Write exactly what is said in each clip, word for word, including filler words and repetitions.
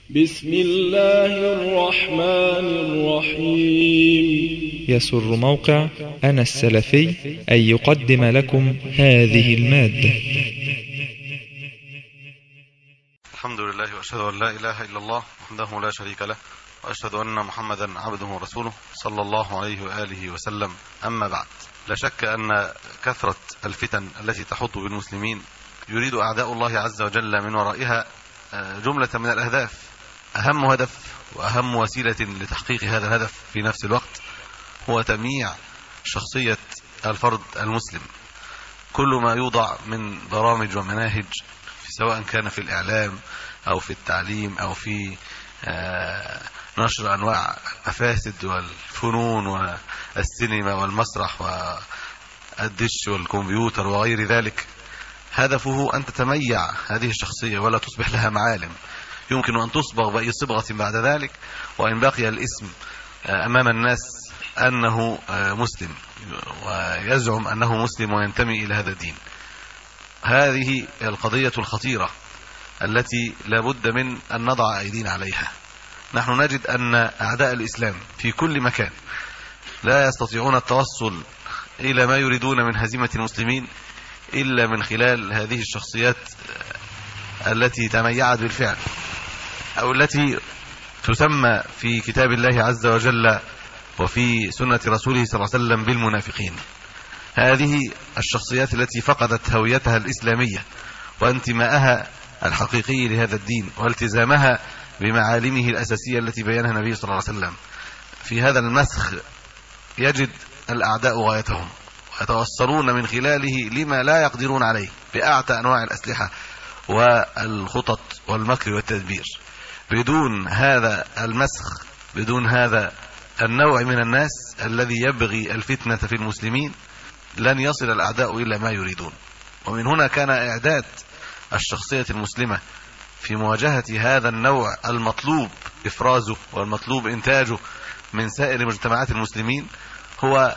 بسم الله الرحمن الرحيم. يسر موقع أنا السلفي أن يقدم لكم هذه المادة. الحمد لله وأشهد أن لا إله إلا الله وحده لا شريك له، وأشهد أن محمدا عبده ورسوله صلى الله عليه وآله وسلم. أما بعد، لا شك أن كثرة الفتن التي تحط بالمسلمين يريد أعداء الله عز وجل من ورائها جملة من الأهداف. أهم هدف وأهم وسيلة لتحقيق هذا الهدف في نفس الوقت هو تمييع شخصية الفرد المسلم. كل ما يوضع من برامج ومناهج، سواء كان في الإعلام أو في التعليم أو في نشر أنواع المفاسد والفنون والسينما والمسرح والدش والكمبيوتر وغير ذلك، هدفه أن تتميع هذه الشخصية ولا تصبح لها معالم يمكن أن تصبغ بأي صبغة بعد ذلك، وإن بقي الاسم أمام الناس أنه مسلم ويزعم أنه مسلم وينتمي إلى هذا الدين. هذه القضية الخطيرة التي لا بد من أن نضع أيدينا عليها. نحن نجد أن أعداء الإسلام في كل مكان لا يستطيعون التوصل إلى ما يريدون من هزيمة المسلمين إلا من خلال هذه الشخصيات التي تميعت بالفعل، أو التي تسمى في كتاب الله عز وجل وفي سنة رسوله صلى الله عليه وسلم بالمنافقين. هذه الشخصيات التي فقدت هويتها الإسلامية وانتماءها الحقيقي لهذا الدين والتزامها بمعالمه الأساسية التي بينها النبي صلى الله عليه وسلم. في هذا المسخ يجد الأعداء غايتهم ويتوصلون من خلاله لما لا يقدرون عليه بأعتى أنواع الأسلحة والخطط والمكر والتدبير. بدون هذا المسخ، بدون هذا النوع من الناس الذي يبغي الفتنة في المسلمين، لن يصل الأعداء إلى ما يريدون. ومن هنا كان إعداد الشخصية المسلمة في مواجهة هذا النوع المطلوب إفرازه والمطلوب إنتاجه من سائر مجتمعات المسلمين هو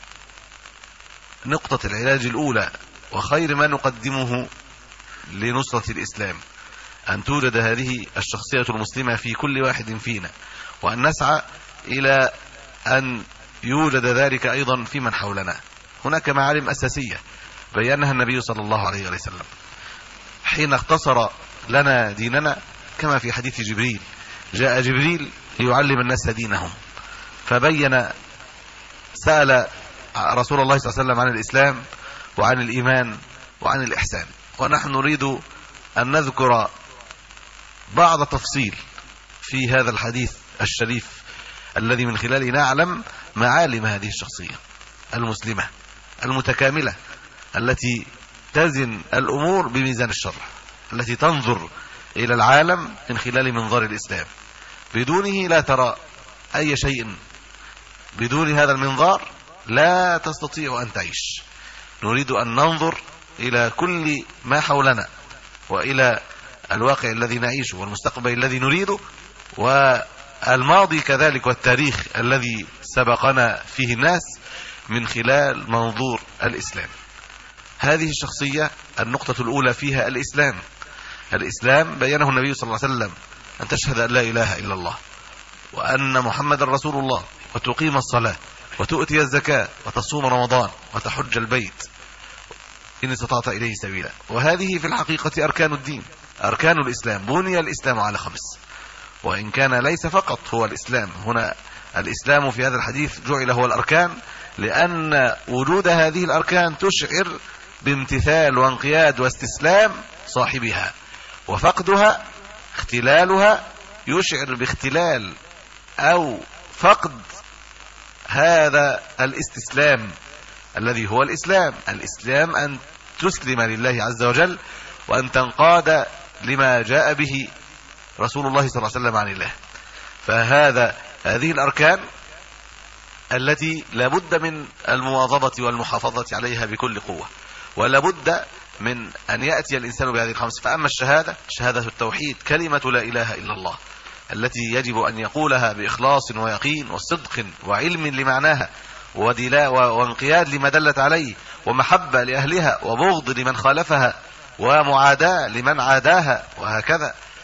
نقطة العلاج الأولى وخير ما نقدمه لنصرة الإسلام، أن توجد هذه الشخصية المسلمة في كل واحد فينا، وأن نسعى إلى أن يوجد ذلك أيضا في من حولنا. هناك معالم أساسية بيّنها النبي صلى الله عليه وسلم حين اختصر لنا ديننا، كما في حديث جبريل: جاء جبريل ليعلم الناس دينهم، فبين سأل رسول الله صلى الله عليه وسلم عن الإسلام وعن الإيمان وعن الإحسان. ونحن نريد أن نذكر بعض تفصيل في هذا الحديث الشريف الذي من خلاله نعلم معالم هذه الشخصية المسلمة المتكاملة التي تزن الأمور بميزان الشرع، التي تنظر إلى العالم من خلال منظار الإسلام. بدونه لا ترى أي شيء، بدون هذا المنظار لا تستطيع أن تعيش. نريد أن ننظر إلى كل ما حولنا وإلى الواقع الذي نعيشه والمستقبل الذي نريده والماضي كذلك والتاريخ الذي سبقنا فيه الناس من خلال منظور الإسلام. هذه الشخصية النقطة الأولى فيها الإسلام. الإسلام بينه النبي صلى الله عليه وسلم: أن تشهد أن لا إله إلا الله وأن محمد رسول الله، وتقيم الصلاة، وتؤتي الزكاة، وتصوم رمضان، وتحج البيت إن استطعت إليه سبيلا. وهذه في الحقيقة أركان الدين، أركان الإسلام. بني الإسلام على خمس، وإن كان ليس فقط هو الإسلام. هنا الإسلام في هذا الحديث جعل هو الأركان، لأن وجود هذه الأركان تشعر بامتثال وانقياد واستسلام صاحبها، وفقدها اختلالها يشعر باختلال أو فقد هذا الاستسلام الذي هو الإسلام. الإسلام أن تسلم لله عز وجل وأن تنقاد لما جاء به رسول الله صلى الله عليه وسلم عن الله. فهذا هذه الأركان التي لابد من المواظبة والمحافظة عليها بكل قوة، ولابد من أن يأتي الإنسان بهذه الخمس. فأما الشهادة، شهادة التوحيد، كلمة لا إله إلا الله، التي يجب أن يقولها بإخلاص ويقين وصدق وعلم لمعناها ودلاء وانقياد لما دلت عليه، ومحبة لأهلها، وبغض لمن خالفها، ومعاداة لمن عاداها، وهكذا.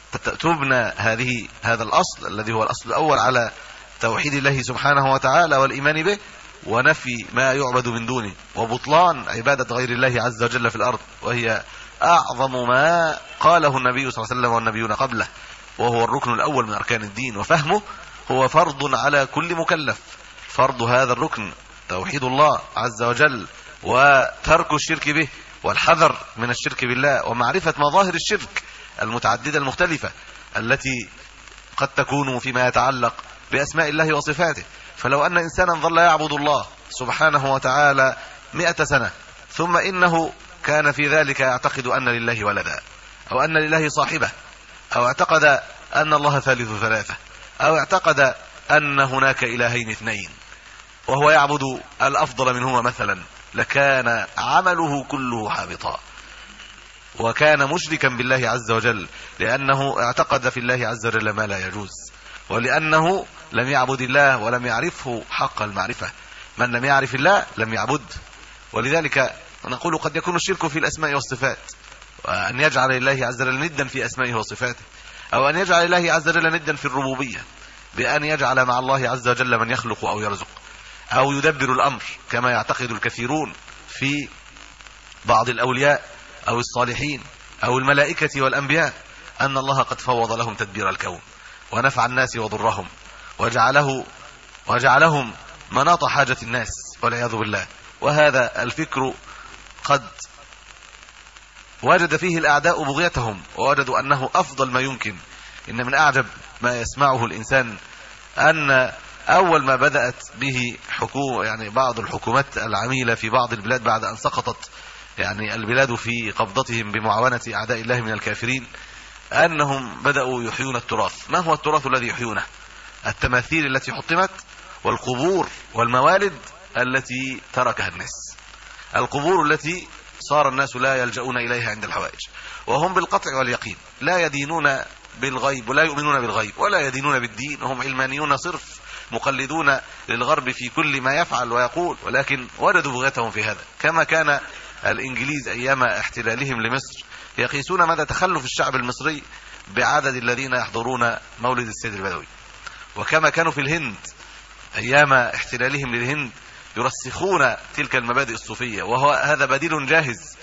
تبنى هذه هذا الأصل الذي هو الأصل الأول على توحيد الله سبحانه وتعالى والإيمان به، ونفي ما يعبد من دونه، وبطلان عبادة غير الله عز وجل في الأرض، وهي أعظم ما قاله النبي صلى الله عليه وسلم والنبيون قبله، وهو الركن الأول من أركان الدين، وفهمه هو فرض على كل مكلف. فرض هذا الركن توحيد الله عز وجل، وترك الشرك به، والحذر من الشرك بالله، ومعرفة مظاهر الشرك المتعددة المختلفة التي قد تكون فيما يتعلق بأسماء الله وصفاته. فلو أن إنسانا ظل يعبد الله سبحانه وتعالى مئة سنة، ثم إنه كان في ذلك يعتقد أن لله ولدا، أو أن لله صاحبة، أو اعتقد أن الله ثالث ثلاثة، أو اعتقد أن هناك إلهين اثنين، وهو يعبد الأفضل منهما مثلا، لكان عمله كله حابطا، وكان مشركا بالله عز وجل، لأنه اعتقد في الله عز وجل ما لا يجوز، ولأنه لم يعبد الله ولم يعرفه حق المعرفة. من لم يعرف الله لم يعبد. ولذلك نقول قد يكون الشرك في الأسماء والصفات، وأن يجعل الله عز وجل ندا في أسمائه وصفاته، أو أن يجعل الله عز وجل ندا في الربوبية، بأن يجعل مع الله عز وجل من يخلق أو يرزق أو يدبر الأمر، كما يعتقد الكثيرون في بعض الأولياء أو الصالحين أو الملائكة والأنبياء، أن الله قد فوض لهم تدبير الكون ونفع الناس وضرهم، وجعله وجعلهم مناط حاجة الناس والعياذ بالله. وهذا الفكر قد وجد فيه الأعداء بغيتهم، ووجدوا أنه أفضل ما يمكن. إن من أعجب ما يسمعه الإنسان أن أول ما بدأت به حكومة، يعني بعض الحكومات العميلة في بعض البلاد بعد أن سقطت يعني البلاد في قبضتهم بمعاونة أعداء الله من الكافرين، أنهم بدأوا يحيون التراث. ما هو التراث الذي يحيونه؟ التماثيل التي حطمت، والقبور والموالد التي تركها الناس، القبور التي صار الناس لا يلجؤون إليها عند الحوائج، وهم بالقطع واليقين لا يدينون بالغيب ولا يؤمنون بالغيب ولا يدينون بالدين، وهم علمانيون صرف مقلدون للغرب في كل ما يفعل ويقول، ولكن وجدوا بغيتهم في هذا. كما كان الإنجليز أيام احتلالهم لمصر يقيسون مدى تخلف الشعب المصري بعدد الذين يحضرون مولد السيد البدوي، وكما كانوا في الهند أيام احتلالهم للهند يرسخون تلك المبادئ الصوفية، وهو هذا بديل جاهز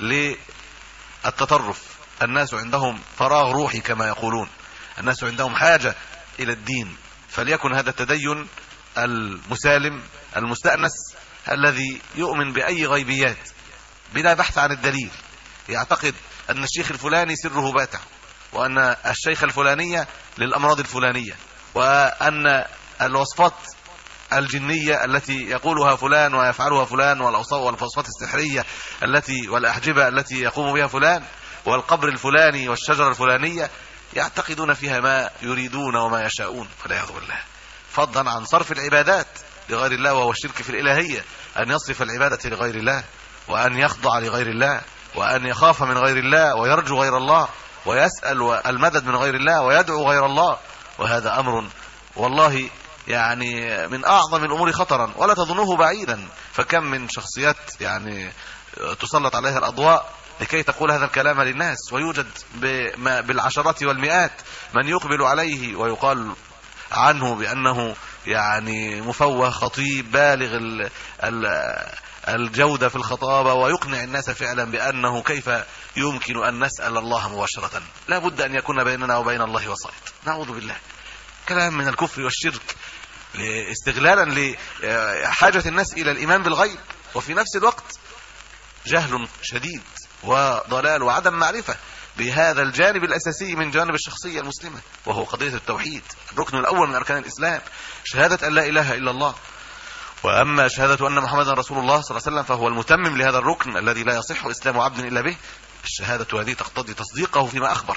للتطرف. الناس عندهم فراغ روحي كما يقولون، الناس عندهم حاجة إلى الدين، فليكن هذا التدين المسالم المستأنس الذي يؤمن بأي غيبيات بلا بحث عن الدليل، يعتقد أن الشيخ الفلاني سره باتع، وأن الشيخ الفلانية للأمراض الفلانية، وأن الوصفات الجنية التي يقولها فلان ويفعلها فلان، والوصفات السحرية التي والأحجبة التي يقوم بها فلان، والقبر الفلاني والشجرة الفلانية، يعتقدون فيها ما يريدون وما يشاءون والعياذ بالله، فضلا عن صرف العبادات لغير الله، وهو الشرك في الإلهية، أن يصرف العبادة لغير الله، وأن يخضع لغير الله، وأن يخاف من غير الله، ويرجو غير الله، ويسأل المدد من غير الله، ويدعو غير الله. وهذا أمر والله يعني من أعظم الأمور خطرا، ولا تظنوه بعيدا. فكم من شخصيات يعني تسلط عليها الأضواء لكي تقول هذا الكلام للناس، ويوجد بالعشرات والمئات من يقبل عليه ويقال عنه بأنه يعني مفوه خطيب بالغ ال ال الجودة في الخطابة، ويقنع الناس فعلا بأنه كيف يمكن أن نسأل الله مباشرة، لا بد أن يكون بيننا وبين الله وسائط. نعوذ بالله. كلام من الكفر والشرك استغلالا لحاجة الناس إلى الإيمان بالغيب، وفي نفس الوقت جهل شديد وضلال وعدم معرفة بهذا الجانب الأساسي من جانب الشخصية المسلمة، وهو قضية التوحيد، الركن الأول من أركان الإسلام، شهادة أن لا إله إلا الله. وأما شهادة أن محمدا رسول الله صلى الله عليه وسلم فهو المتمم لهذا الركن الذي لا يصح إسلام عبد إلا به. الشهادة هذه تقتضي تصديقه فيما أخبر،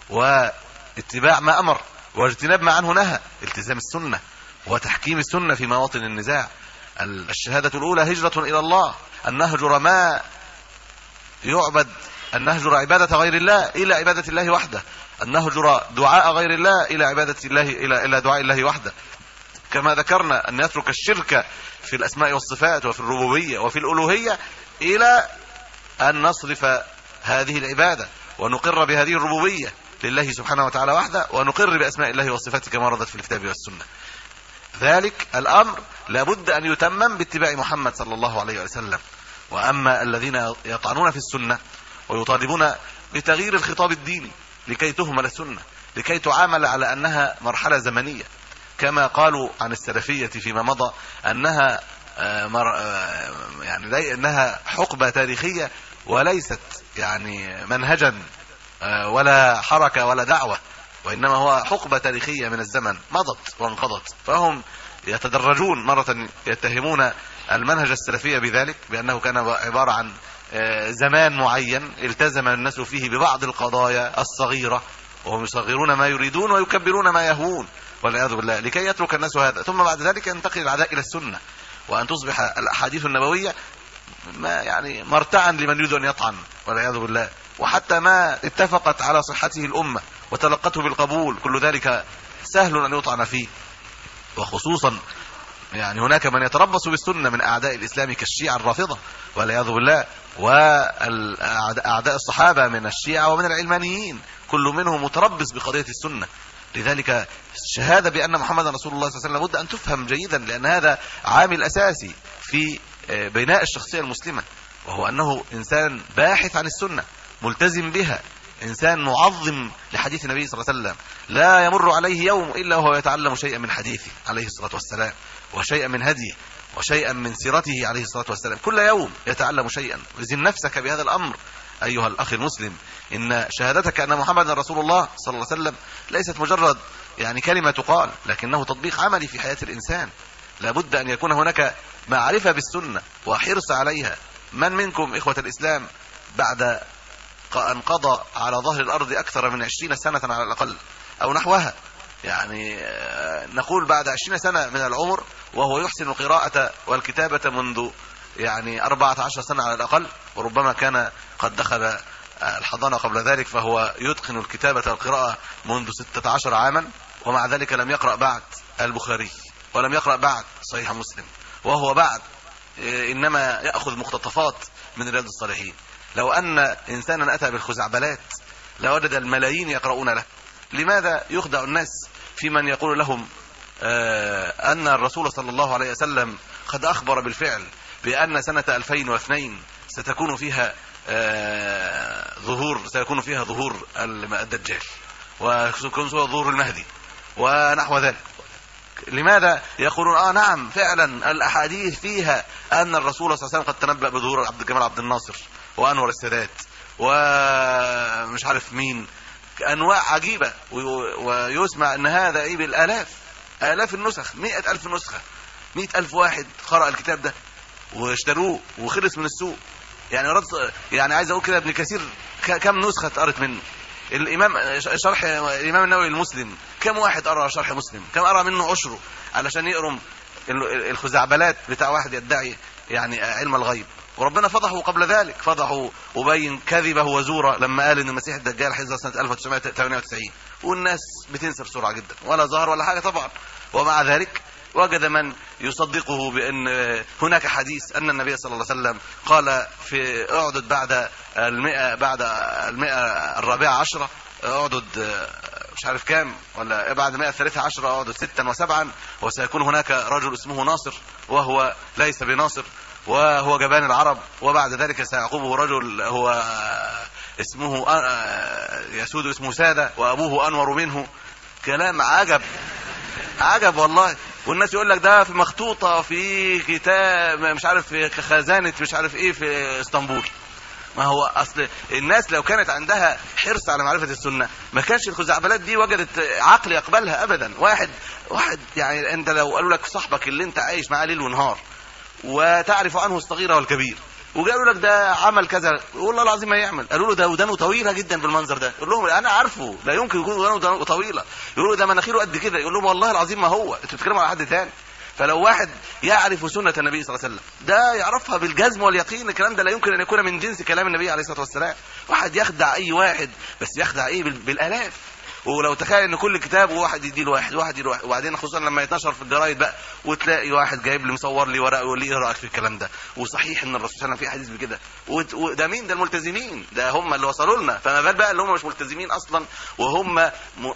واتباع ما أمر، واجتناب ما عنه نهى، التزام السنة وتحكيم السنة في مواطن النزاع. الشهادة الأولى هجرة إلى الله، أن نهجر ما يعبد، أن نهجر عبادة غير الله إلى عبادة الله وحده، أن نهجر دعاء غير الله إلى عبادة الله إلى إلى دعاء الله وحده. كما ذكرنا أن يترك الشرك في الأسماء والصفات وفي الربوبية وفي الألوهية، إلى أن نصرف هذه العبادة ونقر بهذه الربوبية لله سبحانه وتعالى وحده، ونقر بأسماء الله وصفاته كما وردت في الكتاب والسنة. ذلك الأمر لابد أن يتمم باتباع محمد صلى الله عليه وسلم. وأما الذين يطعنون في السنة ويطالبون بتغيير الخطاب الديني لكي تهمل السنة، لكي تعامل على أنها مرحلة زمنية، كما قالوا عن السلفية فيما مضى أنها مر يعني أنها حقبة تاريخية وليست يعني منهجا ولا حركة ولا دعوة، وإنما هو حقبة تاريخية من الزمن مضت وانقضت. فهم يتدرجون، مرة يتهمون المنهج السلفية بذلك بأنه كان عبارة عن زمان معين التزم الناس فيه ببعض القضايا الصغيرة، وهم يصغرون ما يريدون ويكبرون ما يهوون والعياذ بالله، لكي يترك الناس هذا. ثم بعد ذلك ينتقل العداء إلى السنة، وأن تصبح الأحاديث النبوية ما يعني مرتعا لمن يريد أن يطعن والعياذ بالله، وحتى ما اتفقت على صحته الأمة وتلقته بالقبول كل ذلك سهل أن يطعن فيه. وخصوصا يعني هناك من يتربص بالسنة من أعداء الإسلام كالشيعة الرافضة والعياذ بالله، وأعداء الصحابة من الشيعة ومن العلمانيين، كل منهم متربص بقضية السنة. لذلك الشهادة بأن محمد رسول الله صلى الله عليه وسلم لابد أن تفهم جيدا، لأن هذا عامل أساسي في بناء الشخصية المسلمة، وهو أنه إنسان باحث عن السنة ملتزم بها، إنسان معظم لحديث النبي صلى الله عليه وسلم، لا يمر عليه يوم إلا وهو يتعلم شيئا من حديثه عليه الصلاة والسلام، وشيئا من هديه، وشيئا من سيرته عليه الصلاة والسلام، كل يوم يتعلم شيئا. وزن نفسك بهذا الأمر أيها الأخ المسلم، إن شهادتك أن محمد رسول الله صلى الله عليه وسلم ليست مجرد يعني كلمة تقال، لكنه تطبيق عملي في حياة الإنسان. لابد أن يكون هناك معرفة بالسنة وحرص عليها. من منكم إخوة الإسلام بعد أن قضى على ظهر الأرض أكثر من عشرين سنة على الأقل أو نحوها، يعني نقول بعد عشرين سنة من العمر وهو يحسن القراءة والكتابة منذ يعني أربعة عشر سنة على الأقل، وربما كان قد دخل الحضانة قبل ذلك، فهو يتقن الكتابة والقراءة منذ ستة عشر عاما، ومع ذلك لم يقرأ بعد البخاري ولم يقرأ بعد صحيح مسلم، وهو بعد إنما يأخذ مقتطفات من رياض الصالحين. لو أن إنسانا أتى بالخزعبلات لوجد الملايين يقرؤون له. لماذا يخدع الناس في من يقول لهم آه أن الرسول صلى الله عليه وسلم قد أخبر بالفعل بأن سنة ألفين واثنين ستكون فيها آه ظهور سيكون فيها ظهور الدجال وسيكون ظهور المهدي ونحو ذلك؟ لماذا يقولون آه نعم فعلا الأحاديث فيها أن الرسول صلى الله عليه وسلم قد تنبأ بظهور عبد الجمال عبد الناصر وأنور السادات ومش عارف مين، أنواع عجيبة، ويسمع أن هذا إيه بالآلاف آلاف النسخ، مئة ألف نسخة، مئة ألف واحد قرأ الكتاب ده واشتروه وخلص من السوق. يعني رد يعني عايز أقول كده ابن كثير كم نسخة قرأت منه؟ الإمام شرح الإمام النووي المسلم كم واحد قرأ شرح مسلم؟ كم قرأ منه عشره علشان يقرم الخزعبلات بتاع واحد يدعي يعني علم الغيب؟ وربنا فضحه قبل ذلك، فضحه وبين كذبه وزوره لما قال ان المسيح الدجال هيظهر سنه ألف وتسعمائة وثمانية وتسعين، والناس بتنسى بسرعه جدا ولا ظهر ولا حاجه طبعا. ومع ذلك وجد من يصدقه بان هناك حديث ان النبي صلى الله عليه وسلم قال في اعدد بعد المئة بعد المئة الرابعه عشره، اعدد مش عارف كام ولا بعد مئة الثالثة عشرة اعدد ستا وسبعا، وسيكون هناك رجل اسمه ناصر وهو ليس بناصر وهو جبان العرب، وبعد ذلك سيعقبه رجل هو اسمه يسود اسمه سادة وأبوه أنور منه. كلام عجب عجب والله. والناس يقول لك ده في مخطوطة في كتاب مش عارف في خزانة مش عارف ايه في اسطنبول. ما هو اصل الناس لو كانت عندها حرص على معرفة السنة ما كانش الخزعبلات دي وجدت عقل يقبلها ابدا. واحد واحد يعني انت لو قالوا لك صاحبك اللي انت عايش معاه ليل ونهار وتعرف عنه الصغيرة والكبير وقالوا لك ده عمل كذا، والله العظيم ما يعمل. قالوا له ده ودانه طويلة جدا بالمنظر ده، يقول لهم انا عارفه لا يمكن يكون ودانه طويلة. يقولوا ده مناخيره قد كده، يقول لهم والله العظيم ما هو، انتوا بتتكلموا على حد ثاني. فلو واحد يعرف سنة النبي صلى الله عليه وسلم ده يعرفها بالجزم واليقين، الكلام ده لا يمكن ان يكون من جنس كلام النبي عليه الصلاة والسلام. واحد يخدع اي واحد بس يخدع ايه بالالاف، ولو تخيل ان كل كتاب واحد يدي له واحد واحد يدي له واحد، وبعدين خصوصا لما يتنشر في الجرايد بقى وتلاقي واحد جايب لي مصور لي ورقه ويقول لي ايه رايك في الكلام ده، وصحيح ان الرسول صلى الله عليه وسلم في حديث بكده، وده مين؟ ده الملتزمين، ده هم اللي وصلوا لنا. فما بال بقى اللي هم مش ملتزمين اصلا، وهم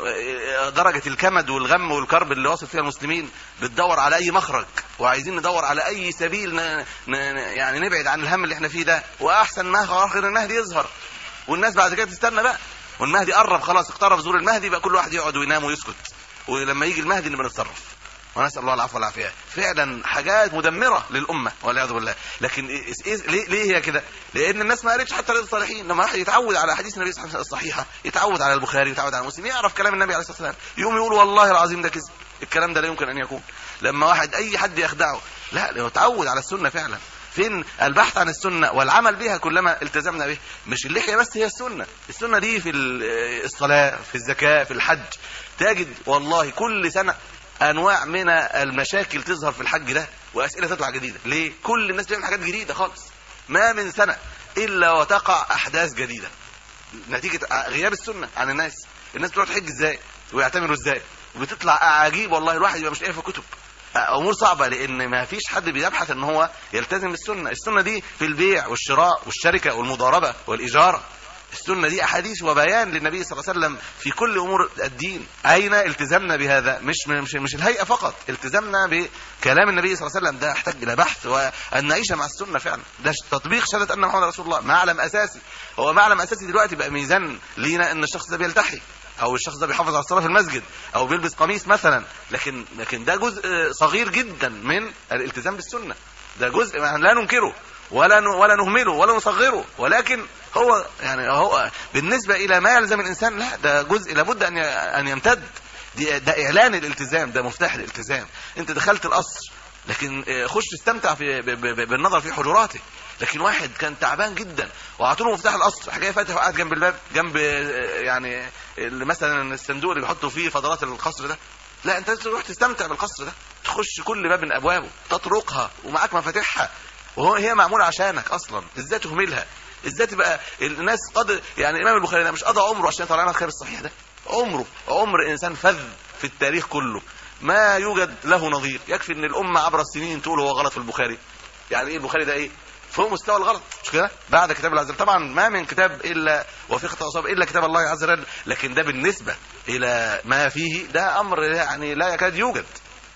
درجه الكمد والغم والكرب اللي واصل فيها المسلمين بتدور على اي مخرج، وعايزين ندور على اي سبيل ن... ن... يعني نبعد عن الهم اللي احنا فيه ده. واحسن ما اخر المهدي يظهر، والناس بعد كده تستنى بقى، والمهدي قرب خلاص، اقترب ظهور المهدي، بقى كل واحد يقعد وينام ويسكت، ولما يجي المهدي نبقى نتصرف. ونسال الله العفو والعافيه. فعلا حاجات مدمره للامه والعياذ بالله. لكن إيه إيه ليه, ليه هي كده؟ لان الناس ما قريتش حتى رياض الصالحين. لما واحد يتعود على احاديث النبي صلى الله عليه وسلم الصحيحه، يتعود على البخاري، يتعود على مسلم، يعرف كلام النبي عليه الصلاه والسلام، يقوم يقول والله العظيم ده كذب، الكلام ده لا يمكن ان يكون. لما واحد اي حد يخدعه، لا، لو تعود على السنه فعلا. فين البحث عن السنه والعمل بها كلما التزمنا به؟ مش اللحيه بس هي السنه، السنه دي في الصلاه، في الزكاه، في الحج. تجد والله كل سنه انواع من المشاكل تظهر في الحج ده، واسئله تطلع جديده. ليه؟ كل الناس بتعمل حاجات جديده خالص، ما من سنه الا وتقع احداث جديده نتيجه غياب السنه عن الناس. الناس بتروح تحج ازاي ويعتمروا ازاي، وبتطلع اعاجيب والله الواحد يبقى مش لاقي في كتب، امور صعبه، لان ما فيش حد بيبحث ان هو يلتزم بالسنه. السنه دي في البيع والشراء والشركه والمضاربه والاجاره. السنه دي احاديث وبيان للنبي صلى الله عليه وسلم في كل امور الدين. اين التزامنا بهذا؟ مش مش مش الهيئه فقط، التزامنا بكلام النبي صلى الله عليه وسلم ده يحتاج الى بحث، وان نعيش مع السنه فعلا. ده تطبيق شهاده ان محمد رسول الله، معلم اساسي. هو معلم اساسي دلوقتي بقى ميزان لينا ان الشخص ده بيلتحي، او الشخص ده بيحافظ على الصلاه في المسجد، او بيلبس قميص مثلا. لكن لكن ده جزء صغير جدا من الالتزام بالسنه. ده جزء لا ننكره ولا ولا نهمله ولا نصغره، ولكن هو يعني هو بالنسبه الى ما يلزم الانسان، لا، ده جزء لابد ان ان يمتد. دي ده اعلان الالتزام، ده مفتاح الالتزام. انت دخلت القصر، لكن خش استمتع في بالنظر في حجراته. لكن واحد كان تعبان جدا وعطوا له مفتاح القصر، جاي فاتح وقاعد جنب الباب، جنب يعني مثلا الصندوق اللي بيحطوا فيه فضلات القصر ده. لا، انت تروح تستمتع بالقصر ده، تخش كل باب من ابوابه، تطرقها ومعاك مفاتيحها، وهو هي معموله عشانك اصلا. ازاي تهملها؟ ازاي تبقى الناس قد يعني الامام البخاري ده مش قضى عمره عشان يطلع لنا الخير الصحيح ده؟ عمره عمر انسان فذ في التاريخ كله ما يوجد له نظير. يكفي ان الامه عبر السنين تقول هو غلط في البخاري. يعني ايه البخاري ده؟ ايه فوق مستوى الغلط، مش كده؟ بعد كتاب الله عز وجل طبعا ما من كتاب الا وفي خطأ اصاب الا كتاب الله عز وجل، لكن ده بالنسبه الى ما فيه ده امر يعني لا يكاد يوجد.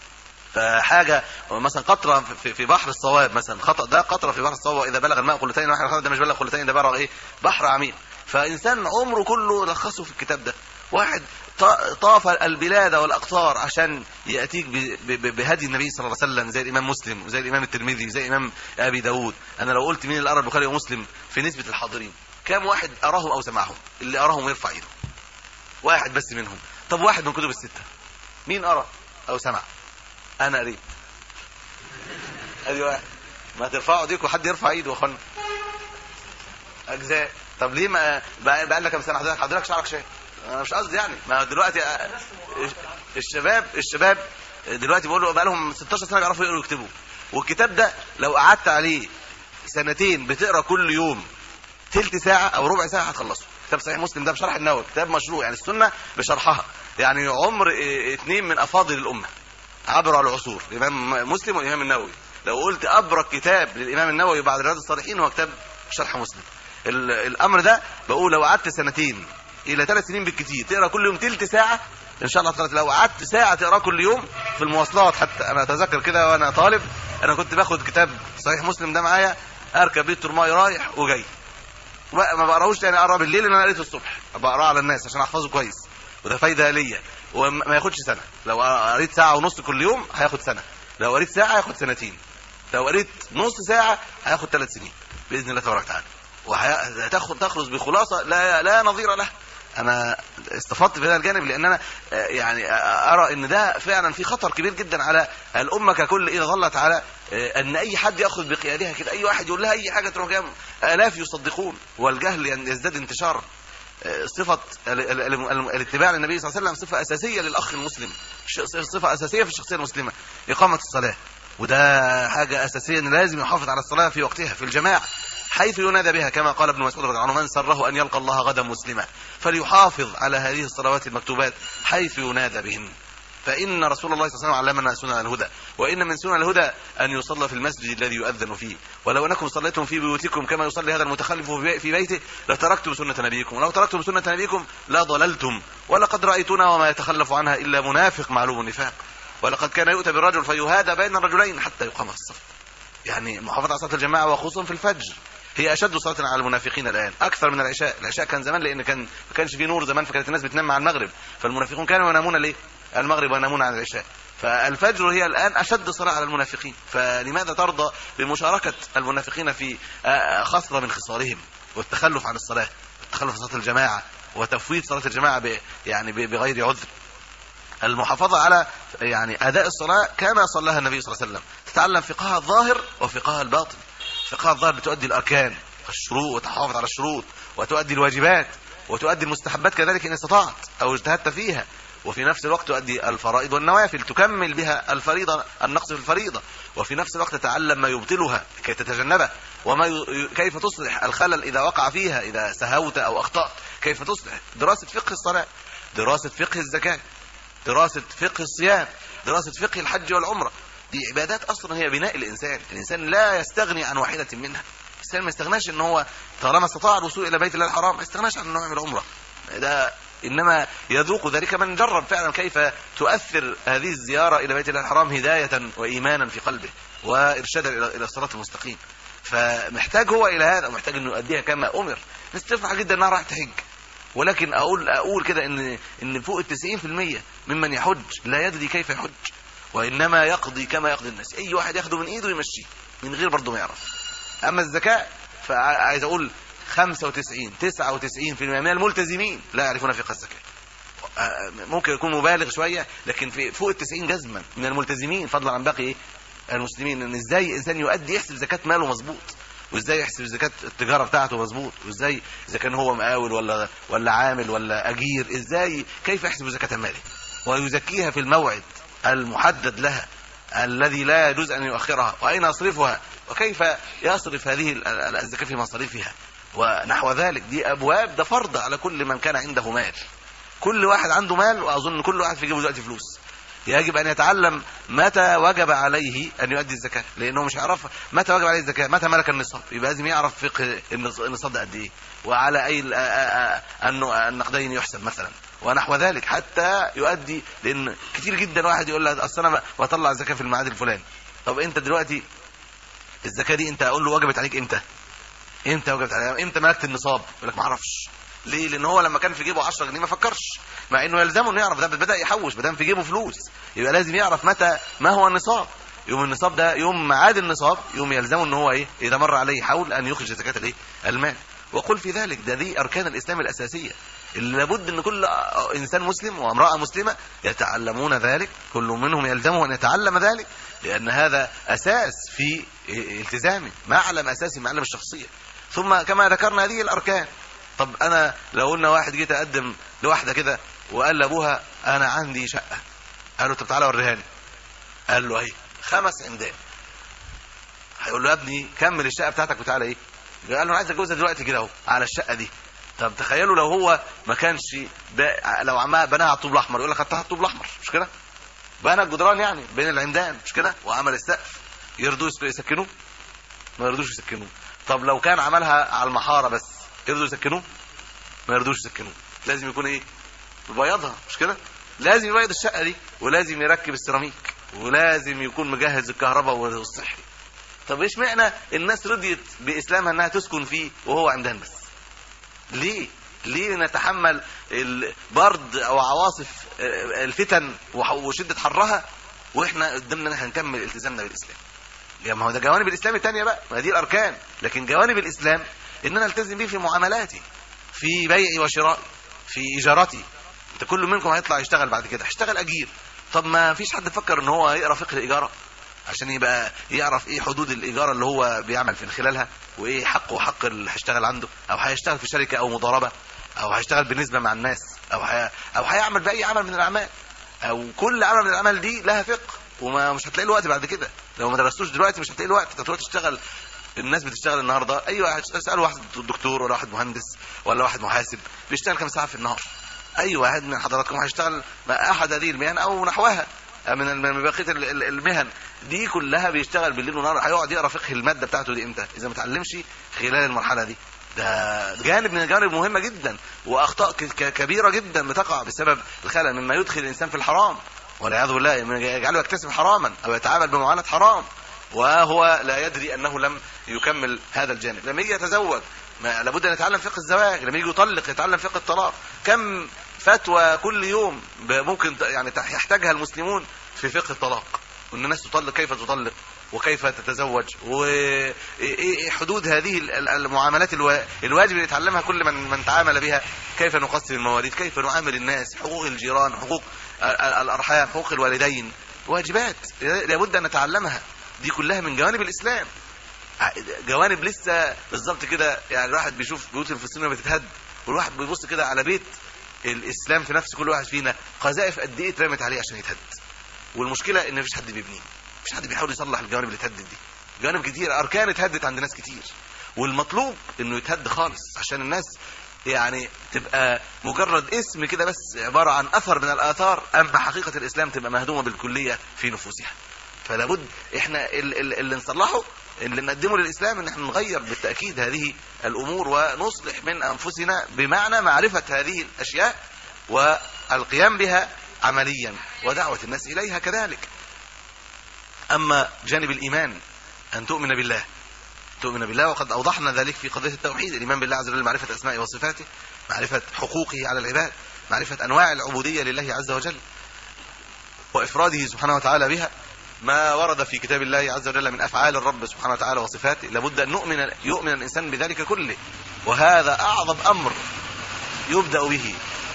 فحاجه مثلا قطره في بحر الصواب، مثلا خطأ ده قطره في بحر الصواب، واذا بلغ الماء قلتين واحد، ده مش بلغ قلتين، ده بلغ ايه؟ بحر عميق. فانسان عمره كله لخصه في الكتاب ده. واحد طاف البلاد والاقطار عشان ياتيك بهدي النبي صلى الله عليه وسلم، زي الامام مسلم وزي الامام الترمذي وزي الامام ابي داود. انا لو قلت مين اللي قرا البخاري ومسلم في نسبه الحاضرين، كم واحد اراهم او سمعهم؟ اللي اراهم يرفع ايده، واحد بس منهم. طب واحد من كتب السته مين قرا او سمع؟ انا قريت. ادي واحد. ما ترفعوا ايديكم، حد يرفع ايده يا اخوانا. اجزاء. طب ليه ما بقى لك كام سنه حضرتك حضرتك شعرك شايف؟ انا مش قصدي يعني، ما دلوقتي الشباب الشباب دلوقتي بيقولوا بقى لهم ستاشر سنه بيعرفوا يقروا ويكتبوا، والكتاب ده لو قعدت عليه سنتين بتقرا كل يوم ثلث ساعه او ربع ساعه هتخلصه. كتاب صحيح مسلم ده بشرح النووي، كتاب مشروع يعني السنه بشرحها، يعني عمر اثنين من افاضل الامه عبر العصور، الامام مسلم والامام النووي. لو قلت ابرك كتاب للامام النووي بعد رياض الصالحين هو كتاب شرح مسلم. الامر ده بقول لو قعدت سنتين الى ثلاث سنين بالكثير تقرا كل يوم ثلث ساعه ان شاء الله تقرا. لو قعدت ساعه تقرا كل يوم في المواصلات، حتى انا اتذكر كده وانا طالب، انا كنت باخد كتاب صحيح مسلم ده معايا اركب بيه الترماي رايح وجاي، ما بقراهوش يعني اقرا بالليل، ان انا قريته الصبح بقراه على الناس عشان احفظه كويس، وده فايده ليا وما ياخدش سنه. لو قريت ساعه ونص كل يوم هياخد سنه، لو قريت ساعه هياخد سنتين، لو قريت نص ساعه هياخد ثلاث سنين باذن الله تبارك وتعالى، وهتاخد تخلص بخلاصه لا لا نظير لها. انا استفدت في هذا الجانب لان انا يعني ارى ان ده فعلا في خطر كبير جدا على الامه ككل اذا ظلت على ان اي حد ياخذ بقيادها كده، اي واحد يقول لها اي حاجه تروح جام الاف يصدقون، والجهل يزداد انتشارا. صفه الاتباع للنبي صلى الله عليه وسلم صفه اساسيه للاخ المسلم، صفه اساسيه في الشخصيه المسلمه. اقامه الصلاه، وده حاجه اساسيه ان لازم يحافظ على الصلاه في وقتها في الجماعه، حيث ينادى بها، كما قال ابن مسعود رضي الله عنه: من سره أن يلقى الله غدا مسلما فليحافظ على هذه الصلوات المكتوبات حيث ينادى بهن، فإن رسول الله صلى الله عليه وسلم علمنا سنن الهدى، وإن من سنن الهدى أن يصلى في المسجد الذي يؤذن فيه، ولو أنكم صليتم في بيوتكم كما يصلي هذا المتخلف في بيته لتركتم سنة نبيكم، ولو تركتم سنة نبيكم لا ضللتم، ولقد رأيتنا وما يتخلف عنها إلا منافق معلوم النفاق، ولقد كان يؤتى بالرجل فيهادى بين الرجلين حتى يقام في الصف. يعني محافظة على صلاة الجماعة وخصوصا في الفجر هي أشد صلاة على المنافقين الآن، أكثر من العشاء. العشاء كان زمان لأن كان ما كانش فيه نور زمان، فكانت الناس بتنام مع المغرب، فالمنافقون كانوا ينامون ليه المغرب وينامون عن العشاء، فالفجر هي الآن أشد صلاة على المنافقين. فلماذا ترضى بمشاركة المنافقين في خصلة من خصالهم والتخلف عن الصلاة، التخلف عن صلاة الجماعة وتفويت صلاة الجماعة ب يعني بغير عذر؟ المحافظة على يعني أداء الصلاة كما صلاها النبي صلى الله عليه وسلم، تتعلم فقهها الظاهر وفقهها الباطن. فقهها الظاهر بتؤدي الأركان الشروط وتحافظ على الشروط، وتؤدي الواجبات، وتؤدي المستحبات كذلك إن استطعت أو اجتهدت فيها، وفي نفس الوقت تؤدي الفرائض والنوافل تكمل بها الفريضة النقص في الفريضة، وفي نفس الوقت تتعلم ما يبطلها كي تتجنبه، وما ي... كيف تصلح الخلل إذا وقع فيها، إذا سهوت أو أخطأت كيف تصلح. دراسة فقه الصلاة، دراسة فقه الزكاة، دراسة فقه الصيام، دراسة فقه الحج والعمرة، دي عبادات أصلا هي بناء الإنسان. الإنسان لا يستغني عن واحدة منها. الإنسان ما يستغناش إن هو طالما استطاع الوصول إلى بيت الله الحرام ما يستغناش عن إنه يعمل عمرة، ده إنما يذوق ذلك من جرب فعلا كيف تؤثر هذه الزيارة إلى بيت الله الحرام هداية وإيمانا في قلبه وإرشادا إلى الصراط المستقيم. فمحتاج هو إلى هذا، ومحتاج إنه يؤديها كما أمر. الناس تفرح جدا إنها راح تحج، ولكن أقول أقول كده إن إن فوق التسعين في المية ممن يحج لا يدري كيف يحج، وإنما يقضي كما يقضي الناس، أي واحد ياخده من إيده يمشيه من غير برضه ما يعرف. أما الزكاة فعايز أقول خمسة وتسعين تسعة وتسعين في المية من الملتزمين لا يعرفون فقه الزكاة. ممكن يكون مبالغ شوية، لكن في فوق التسعين جزما من الملتزمين فضلا عن باقي المسلمين. إن إزاي إنسان يؤدي يحسب زكاة ماله مظبوط، وإزاي يحسب زكاة التجارة بتاعته مظبوط، وإزاي إذا كان هو مقاول ولا ولا عامل ولا أجير، إزاي كيف يحسب زكاة ماله ويزكيها في الموعد المحدد لها الذي لا يجوز أن يؤخرها، وأين يصرفها، وكيف يصرف هذه الزكاة في مصاريفها ونحو ذلك. دي أبواب، ده فرض على كل من كان عنده مال. كل واحد عنده مال، وأظن كل واحد في جيبه دلوقتي فلوس، يجب أن يتعلم متى وجب عليه أن يؤدي الزكاة، لأنه مش هيعرف متى وجب عليه الزكاة، متى ملك النصاب، يبقى لازم يعرف فقه النصاب ده قد إيه، وعلى أي النقدين يحسب مثلا ونحو ذلك حتى يؤدي. لأن كتير جدا واحد يقول له أصل أنا بطلع الزكاة في الميعاد الفلاني. طب أنت دلوقتي الزكاة دي أنت أقول له وجبت عليك إمتى؟ إمتى وجبت عليك؟ إمتى ملكت النصاب؟ يقول لك ما أعرفش. ليه؟ لأن هو لما كان في جيبه عشرة جنيه ما فكرش، مع إنه يلزمه إنه يعرف، ده بدأ يحوش، بدأ في جيبه فلوس، يبقى لازم يعرف متى ما هو النصاب. يوم النصاب ده يوم ميعاد النصاب، يوم يلزمه إن هو إيه إذا مر عليه حول أن يخرج زكاة الإيه المال. وقل في ذلك ده دي أركان الإسلام الأساسية اللي لابد أن كل إنسان مسلم وامرأة مسلمة يتعلمون ذلك، كل منهم يلزمه أن يتعلم ذلك، لأن هذا أساس في التزامه، معلم أساسي، معلم الشخصية. ثم كما ذكرنا هذه الأركان. طب أنا لو قلنا واحد جيت أقدم لواحدة كده وقال لأبوها أنا عندي شقة، قال له طب تعالى وريهاني، قال له أهي خمس عمدان، هيقول له يا ابني كمل الشقة بتاعتك وتعالى إيه، قال له أنا عايز أتجوزها دلوقتي كده أهو على الشقة دي. طب تخيلوا لو هو ما كانش لو عمها بناها على الطوب الأحمر، يقول لك خدتها على الطوب الأحمر، مش كده؟ بنى الجدران يعني بين العمدان، مش كده؟ وعمل السقف، يرضوا يسكنوه؟ ما يرضوش يسكنوه. طب لو كان عملها على المحارة بس، يرضوا يسكنوه؟ ما يرضوش يسكنوه. لازم يكون ايه؟ يبيضها، مش كده؟ لازم يبيض الشقة دي، ولازم يركب السيراميك، ولازم يكون مجهز الكهرباء والصحي. طب ايش معنى الناس رضيت بإسلامها انها تسكن فيه وهو عمدان بس؟ ليه؟ ليه نتحمل البرد او عواصف الفتن وشدة حرها واحنا قدامنا هنكمل التزامنا بالإسلام؟ يا ما هو ده جوانب الإسلام الثانية بقى، ما دي الأركان، لكن جوانب الإسلام ان انا التزم بيه في معاملاتي، في بيعي وشرائي، في إيجارتي. انت كل منكم هيطلع يشتغل بعد كده، هيشتغل أجير. طب ما فيش حد فكر ان هو يقرأ فقه الإيجارة عشان يبقى يعرف ايه حدود الإيجارة اللي هو بيعمل في خلالها، وايه حقه وحق اللي هيشتغل عنده، او هيشتغل في شركة او مضاربة، او هيشتغل بالنسبة مع الناس، او هي... او هيعمل بأي عمل من الأعمال، او كل عمل من الأعمال دي لها فقه، وما مش هتلاقي الوقت بعد كده. لو ما درستوش دلوقتي مش هتلاقي الوقت، انت تروح تشتغل الناس بتشتغل النهارده، اي واحد اسال واحد دكتور ولا واحد مهندس ولا واحد محاسب بيشتغل كم ساعه في النهار؟ اي واحد من حضراتكم هيشتغل احد هذه المهن او نحوها من بقيه المهن دي كلها، بيشتغل بالليل ونهار، هيقعد يقرا فقه الماده بتاعته دي امتى اذا ما اتعلمش خلال المرحله دي؟ ده جانب من الجوانب مهمه جدا، واخطاء كبيره جدا بتقع بسبب الخلل مما يدخل الانسان في الحرام والعياذ بالله، يجعله يكتسب حراما او يتعامل بمعامله حرام وهو لا يدري انه لم يكمل هذا الجانب. لما يجي يتزوج لابد ان يتعلم فقه الزواج، لما يجي يطلق يتعلم فقه الطلاق. كم فتوى كل يوم ممكن يعني يحتاجها المسلمون في فقه الطلاق، وان الناس تطلق كيف تطلق وكيف تتزوج، وايه حدود هذه المعاملات الواجب اللي يتعلمها كل من من تعامل بها، كيف نقسم المواريث، كيف نعامل الناس، حقوق الجيران، حقوق الارحام، حقوق الوالدين، واجبات لابد ان نتعلمها. دي كلها من جوانب الاسلام، جوانب لسه بالظبط كده. يعني الواحد بيشوف بيوت الفلسطينيه بتتهد، والواحد بيبص كده على بيت الاسلام في نفس كل واحد فينا قذائف قد ايه اترمت عليه عشان يتهد. والمشكله ان مفيش حد بيبنيه، مفيش حد بيحاول يصلح الجوانب اللي اتهدت دي. جوانب كتير، اركان اتهدت عند ناس كتير، والمطلوب انه يتهد خالص عشان الناس يعني تبقى مجرد اسم كده بس، عباره عن اثر من الاثار، اما حقيقه الاسلام تبقى مهدومه بالكليه في نفوسها. فلا بد احنا اللي نصلحه، اللي نقدمه للاسلام، ان احنا نغير بالتاكيد هذه الامور ونصلح من انفسنا، بمعنى معرفه هذه الاشياء والقيام بها عمليا ودعوه الناس اليها كذلك. اما جانب الايمان ان تؤمن بالله، تؤمن بالله، وقد اوضحنا ذلك في قضيه التوحيد. الايمان بالله عز وجل معرفه اسمائه وصفاته، معرفه حقوقه على العباد، معرفه انواع العبوديه لله عز وجل وافراده سبحانه وتعالى بها، ما ورد في كتاب الله عز وجل من افعال الرب سبحانه وتعالى وصفاته. لابد ان نؤمن يؤمن الانسان بذلك كله، وهذا اعظم امر يبدا به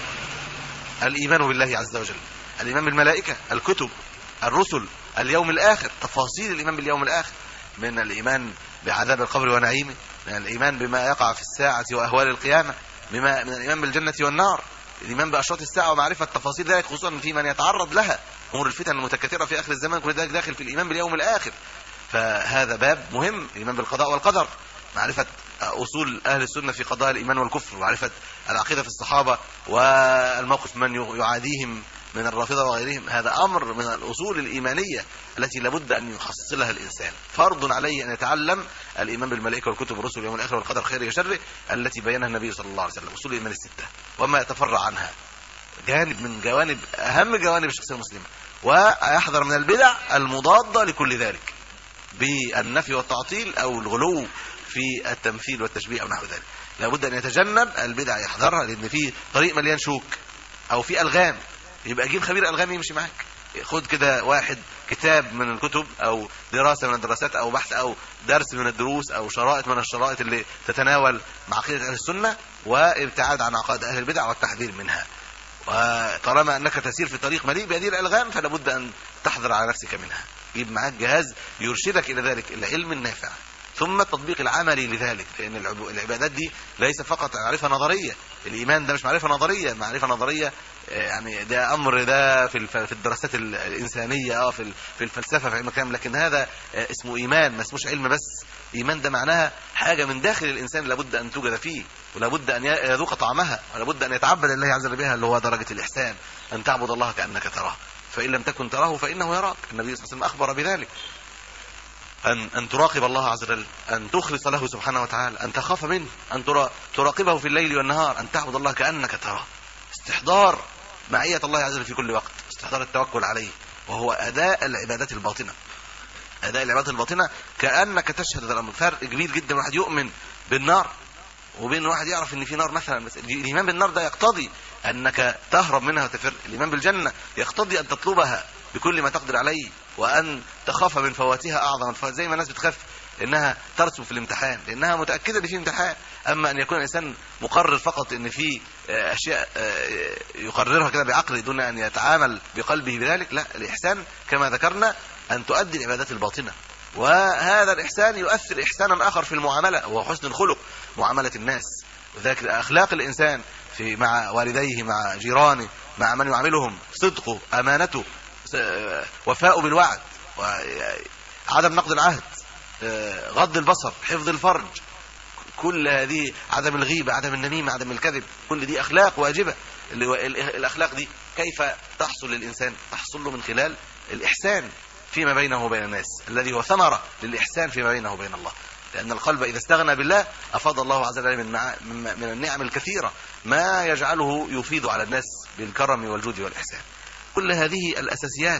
الايمان بالله عز وجل. الايمان بالملائكه، الكتب، الرسل، اليوم الاخر، تفاصيل الايمان باليوم الاخر، من الايمان بعذاب القبر ونعيمه، من الايمان بما يقع في الساعه واهوال القيامه، بما من الايمان بالجنه والنار، الايمان باشراط الساعه ومعرفه تفاصيل ذلك، خصوصا في من يتعرض لها، امور الفتن المتكثره في اخر الزمان، كل ذلك داخل في الايمان باليوم الاخر. فهذا باب مهم، الايمان بالقضاء والقدر، معرفه اصول اهل السنه في قضاء الايمان والكفر، ومعرفه العقيده في الصحابه والموقف من يعاديهم من الرافضه وغيرهم. هذا امر من الاصول الايمانيه التي لابد ان يحصلها الانسان. فرض عليه ان يتعلم الايمان بالملائكه والكتب والرسل واليوم الاخر والقدر خيره وشره التي بينها النبي صلى الله عليه وسلم، اصول الايمان السته وما يتفرع عنها، جانب من جوانب اهم جوانب الشخصيه المسلمه. ويحذر من البدع المضاده لكل ذلك بالنفي والتعطيل او الغلو في التمثيل والتشبيه او نحو ذلك. لابد ان يتجنب البدع، يحذرها، لان في طريق مليان شوك او في الغام. يبقى جيب خبير الغام يمشي معاك، خد كده واحد كتاب من الكتب او دراسه من الدراسات او بحث او درس من الدروس او شرائط من الشرائط اللي تتناول مع عقيده اهل السنه، وابتعاد عن عقائد اهل البدع والتحذير منها. وطالما انك تسير في طريق مليء بهذه الالغام فلا بد ان تحذر على نفسك منها. جيب معاك جهاز يرشدك الى ذلك، العلم النافع، ثم التطبيق العملي لذلك، لان العبادات دي ليس فقط معرفه نظريه. الايمان ده مش معرفه نظريه، معرفه نظريه يعني ده امر ده في في الدراسات الانسانيه، اه في في الفلسفه في علم الكلام، لكن هذا اسمه ايمان، ما اسموش علم بس. ايمان ده معناها حاجه من داخل الانسان لابد ان توجد فيه، ولابد ان يذوق طعمها، ولابد ان يتعبد لله عز وجل بها، اللي هو درجه الاحسان، ان تعبد الله كانك تراه، فان لم تكن تراه فانه يراك. النبي صلى الله عليه وسلم اخبر بذلك، أن أن تراقب الله عز وجل، أن تخلص له سبحانه وتعالى، أن تخاف منه، أن تراقبه في الليل والنهار، أن تعبد الله كأنك تراه. استحضار معية الله عز وجل في كل وقت، استحضار التوكل عليه، وهو أداء العبادات الباطنة، أداء العبادات الباطنة كأنك تشهد هذا الأمر. فرق كبير جدا واحد يؤمن بالنار وبين واحد يعرف ان في نار مثلا. الايمان بالنار ده يقتضي انك تهرب منها وتفر. الايمان بالجنه يقتضي ان تطلبها بكل ما تقدر عليه، وان تخاف من فواتها اعظم الفوات، زي ما الناس بتخاف انها ترسب في الامتحان لانها متاكده ان في امتحان. اما ان يكون الانسان مقرر فقط ان في اشياء يقررها كده بعقله دون ان يتعامل بقلبه بذلك، لا. الاحسان كما ذكرنا ان تؤدي العبادات الباطنه، وهذا الإحسان يؤثر إحسانا آخر في المعاملة، وهو حسن الخلق، معاملة الناس. وذلك أخلاق الإنسان في مع والديه، مع جيرانه، مع من يعاملهم، صدقه، أمانته، وفاء بالوعد، وعدم نقض العهد، غض البصر، حفظ الفرج، كل هذه، عدم الغيبة، عدم النميمة، عدم الكذب، كل دي أخلاق واجبة. الأخلاق دي كيف تحصل للإنسان؟ تحصل له من خلال الإحسان فيما بينه وبين الناس، الذي هو ثمرة للإحسان فيما بينه وبين الله. لأن القلب إذا استغنى بالله أفاض الله عز وجل من, من النعم الكثيرة ما يجعله يفيض على الناس بالكرم والجود والإحسان. كل هذه الأساسيات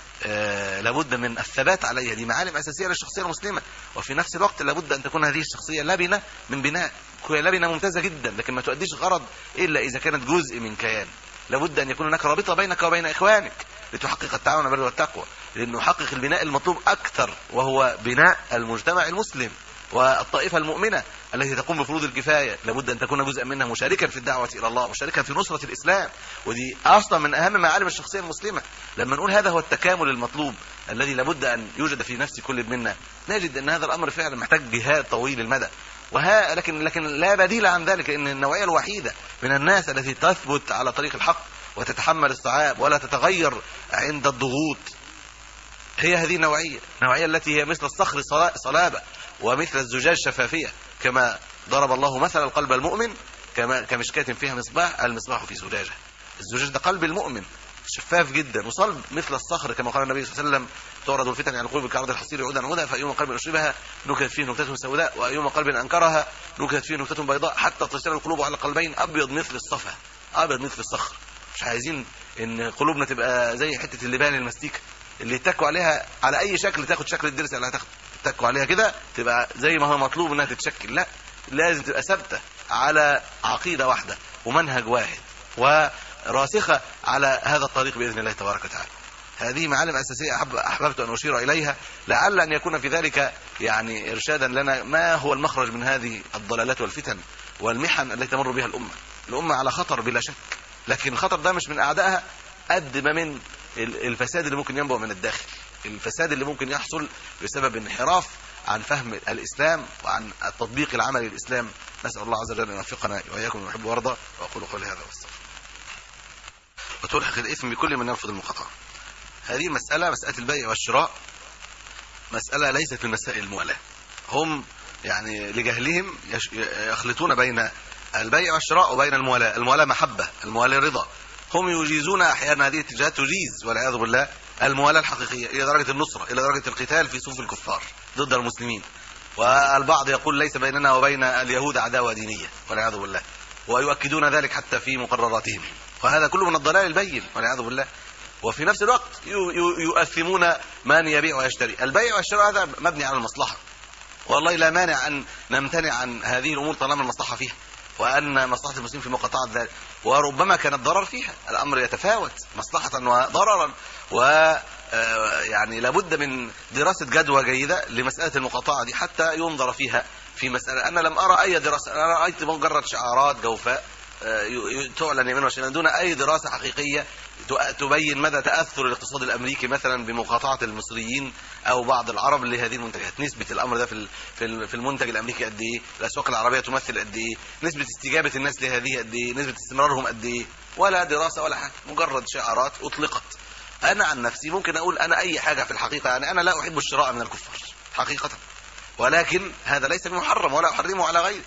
آه لابد من الثبات عليها، دي معالم أساسية للشخصية المسلمة. وفي نفس الوقت لابد أن تكون هذه الشخصية لبنة من بناء، لبنة ممتازة جدا، لكن ما تؤديش غرض إلا إذا كانت جزء من كيان. لابد أن يكون هناك رابطة بينك وبين إخوانك لتحقق التعاون على البر والتقوى، لأنه يحقق البناء المطلوب أكثر، وهو بناء المجتمع المسلم والطائفة المؤمنة التي تقوم بفروض الكفاية. لابد أن تكون جزءا منها مشاركا في الدعوة إلى الله، مشاركا في نصرة الإسلام، ودي أصلا من أهم معالم الشخصية المسلمة. لما نقول هذا هو التكامل المطلوب الذي لابد أن يوجد في نفس كل منا، نجد أن هذا الأمر فعلا محتاج جهاد طويل المدى. وها لكن لكن لا بديل عن ذلك، ان النوعيه الوحيده من الناس التي تثبت على طريق الحق وتتحمل الصعاب ولا تتغير عند الضغوط هي هذه النوعيه، النوعيه التي هي مثل الصخر صلابه ومثل الزجاج شفافيه، كما ضرب الله مثل القلب المؤمن كما كمشكاة فيها مصباح، المصباح في زجاجه. الزجاج ده قلب المؤمن شفاف جدا وصلب مثل الصخر، كما قال النبي صلى الله عليه وسلم: تعرض الفتن على القلوب كعرض الحصير عودا عودا، فأيما قلب أشربها نكت فيه نكتة سوداء، وأيما قلب أنكرها نكت فيه نكتة بيضاء، حتى تصير القلوب على قلبين أبيض مثل الصفا، أبيض مثل الصخر. مش عايزين إن قلوبنا تبقى زي حتة اللبان المستيكة اللي تكوا عليها على أي شكل، تاخد شكل الدرس اللي هتاخد، تكوا عليها كده تبقى زي ما هو مطلوب إنها تتشكل. لا، لازم تبقى ثابتة على عقيدة واحدة ومنهج واحد وراسخة على هذا الطريق بإذن الله تبارك وتعالى. هذه معالم أساسية أحب أحببت أن أشير إليها، لعل أن يكون في ذلك يعني إرشادا لنا ما هو المخرج من هذه الضلالات والفتن والمحن التي تمر بها الأمة. الأمة على خطر بلا شك، لكن الخطر ده مش من أعدائها قد ما من الفساد اللي ممكن ينبع من الداخل، الفساد اللي ممكن يحصل بسبب انحراف عن فهم الإسلام وعن التطبيق العملي للإسلام. نسأل الله عز وجل أن يوفقنا وإياكم ويحب ويرضى. وأقول قولي هذا واستغفر. وتلحق الإثم بكل من يرفض المقاطعة. هذه المسألة، مسألة البيع والشراء، مسألة ليست من مسائل الموالاة. هم يعني لجهلهم يخلطون بين البيع والشراء وبين الموالاة. الموالاة محبة، الموالاة رضا. هم يجيزون أحيانا هذه الاتجاهات، تجيز والعياذ بالله الموالاة الحقيقية إلى درجة النصرة، إلى درجة القتال في صفوف الكفار ضد المسلمين. والبعض يقول ليس بيننا وبين اليهود عداوة دينية والعياذ بالله، ويؤكدون ذلك حتى في مقرراتهم، وهذا كله من الضلال البين والعياذ بالله. وفي نفس الوقت يؤثمون من يبيع ويشتري. البيع والشراء هذا مبني على المصلحة، والله لا مانع أن نمتنع عن هذه الأمور طالما المصلحة فيها، وأن مصلحة المسلمين في مقاطعة ذلك، وربما كان الضرر فيها. الأمر يتفاوت مصلحة وضررا، و يعني لابد من دراسة جدوى جيدة لمسألة المقاطعة دي حتى ينظر فيها في مسألة. أنا لم أرى أي دراسة، أنا رأيت مجرد شعارات جوفاء تعلن يمين وشمال دون أي دراسة حقيقية تبين مدى تأثر الاقتصاد الأمريكي مثلا بمقاطعة المصريين أو بعض العرب لهذه المنتجات. نسبة الأمر ده في في المنتج الأمريكي قد إيه؟ الأسواق العربية تمثل قد إيه؟ نسبة استجابة الناس لهذه قد إيه؟ نسبة استمرارهم قد إيه؟ ولا دراسة ولا حاجة، مجرد شعارات أطلقت. أنا عن نفسي ممكن أقول أنا أي حاجة في الحقيقة، يعني أنا لا أحب الشراء من الكفار حقيقة، ولكن هذا ليس بمحرم ولا أحرمه على غيره.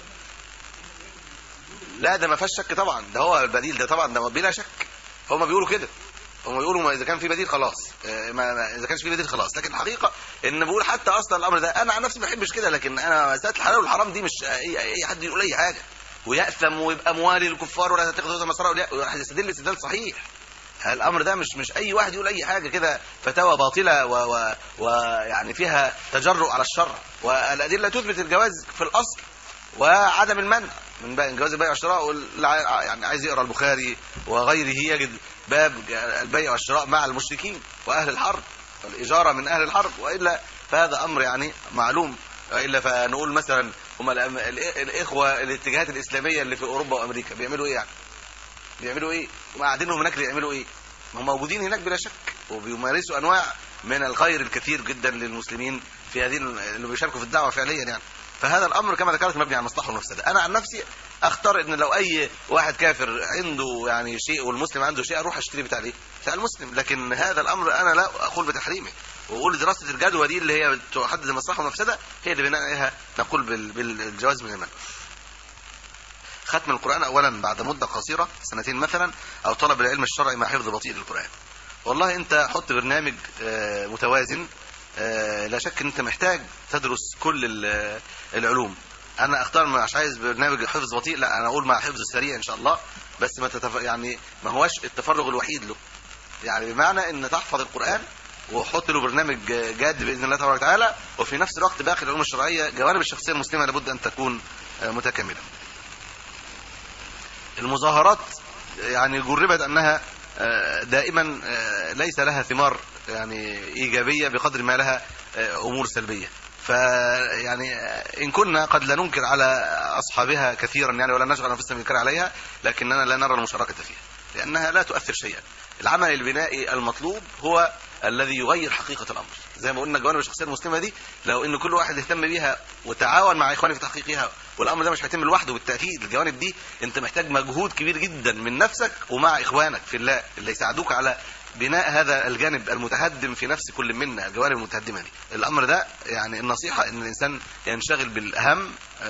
لا ده ما فيش شك طبعا، ده هو البديل ده طبعا، ده بلا شك. هم بيقولوا كده، هم بيقولوا ما اذا كان في بديل خلاص، ما اذا كانش في بديل خلاص. لكن الحقيقه ان بقول حتى اصلا الامر ده انا عن نفسي ما بحبش كده، لكن انا مساله الحلال والحرام دي مش اي, أي حد يقول اي حاجه ويأثم ويبقى موالي للكفار ولا تتخذوا مسرا وراح يستدل استدلال صحيح. الامر ده مش مش اي واحد يقول اي حاجه كده فتاوى باطله ويعني و... و... فيها تجرؤ على الشر، والادله تثبت الجواز في الاصل وعدم المنع من جواز البيع والشراء. يعني عايز يقرا البخاري وغيره يجد باب البيع والشراء مع المشركين واهل الحرب والاجاره من اهل الحرب، والا فهذا امر يعني معلوم. والا فنقول مثلا هم الاخوه الاتجاهات الاسلاميه اللي في اوروبا وامريكا بيعملوا ايه؟ يعني بيعملوا ايه؟ هم قاعدين هناك يعملوا ايه؟ هم موجودين هناك بلا شك وبيمارسوا انواع من الخير الكثير جدا للمسلمين في هذه اللي بيشاركوا في الدعوه فعليا يعني. فهذا الامر كما ذكرت مبني على المصلحه والمفسده. انا عن نفسي اختار ان لو اي واحد كافر عنده يعني شيء والمسلم عنده شيء اروح اشتري بتاع ايه؟ بتاع المسلم، لكن هذا الامر انا لا اقول بتحريمه وقول دراسة الجدوى دي اللي هي تحدد المصلحة والمفسدة هي اللي بناء عليها نقول بالجواز من المنع. ختم القرآن اولا بعد مدة قصيرة سنتين مثلا، او طلب العلم الشرعي مع حفظ بطيء للقرآن. والله انت حط برنامج متوازن، لا شك ان انت محتاج تدرس كل العلوم. انا اختار مش عايز برنامج حفظ بطيء، لا انا اقول مع حفظ سريع ان شاء الله، بس ما تتف... يعني ما هوش التفرغ الوحيد له، يعني بمعنى ان تحفظ القرآن وحط له برنامج جاد باذن الله تبارك وتعالى، وفي نفس الوقت باقي العلوم الشرعيه جوانب الشخصيه المسلمه لابد ان تكون متكامله. المظاهرات يعني جربت انها دائما ليس لها ثمار يعني ايجابيه بقدر ما لها امور سلبيه، فيعني ان كنا قد لا ننكر على اصحابها كثيرا يعني ولا نشغل انفسنا بالانكار عليها، لكننا لا نرى المشاركه فيها لانها لا تؤثر شيئا. العمل البنائي المطلوب هو الذي يغير حقيقة الأمر. زي ما قلنا جوانب الشخصية المسلمة دي لو ان كل واحد اهتم بيها وتعاون مع اخوانه في تحقيقها، والامر ده مش هيتم لوحده بالتأكيد، الجوانب دي انت محتاج مجهود كبير جدا من نفسك ومع اخوانك في الله اللي يساعدوك على بناء هذا الجانب المتهدم في نفس كل منا، الجوانب المتهدمة دي. الامر ده يعني النصيحة ان الانسان ينشغل بالاهم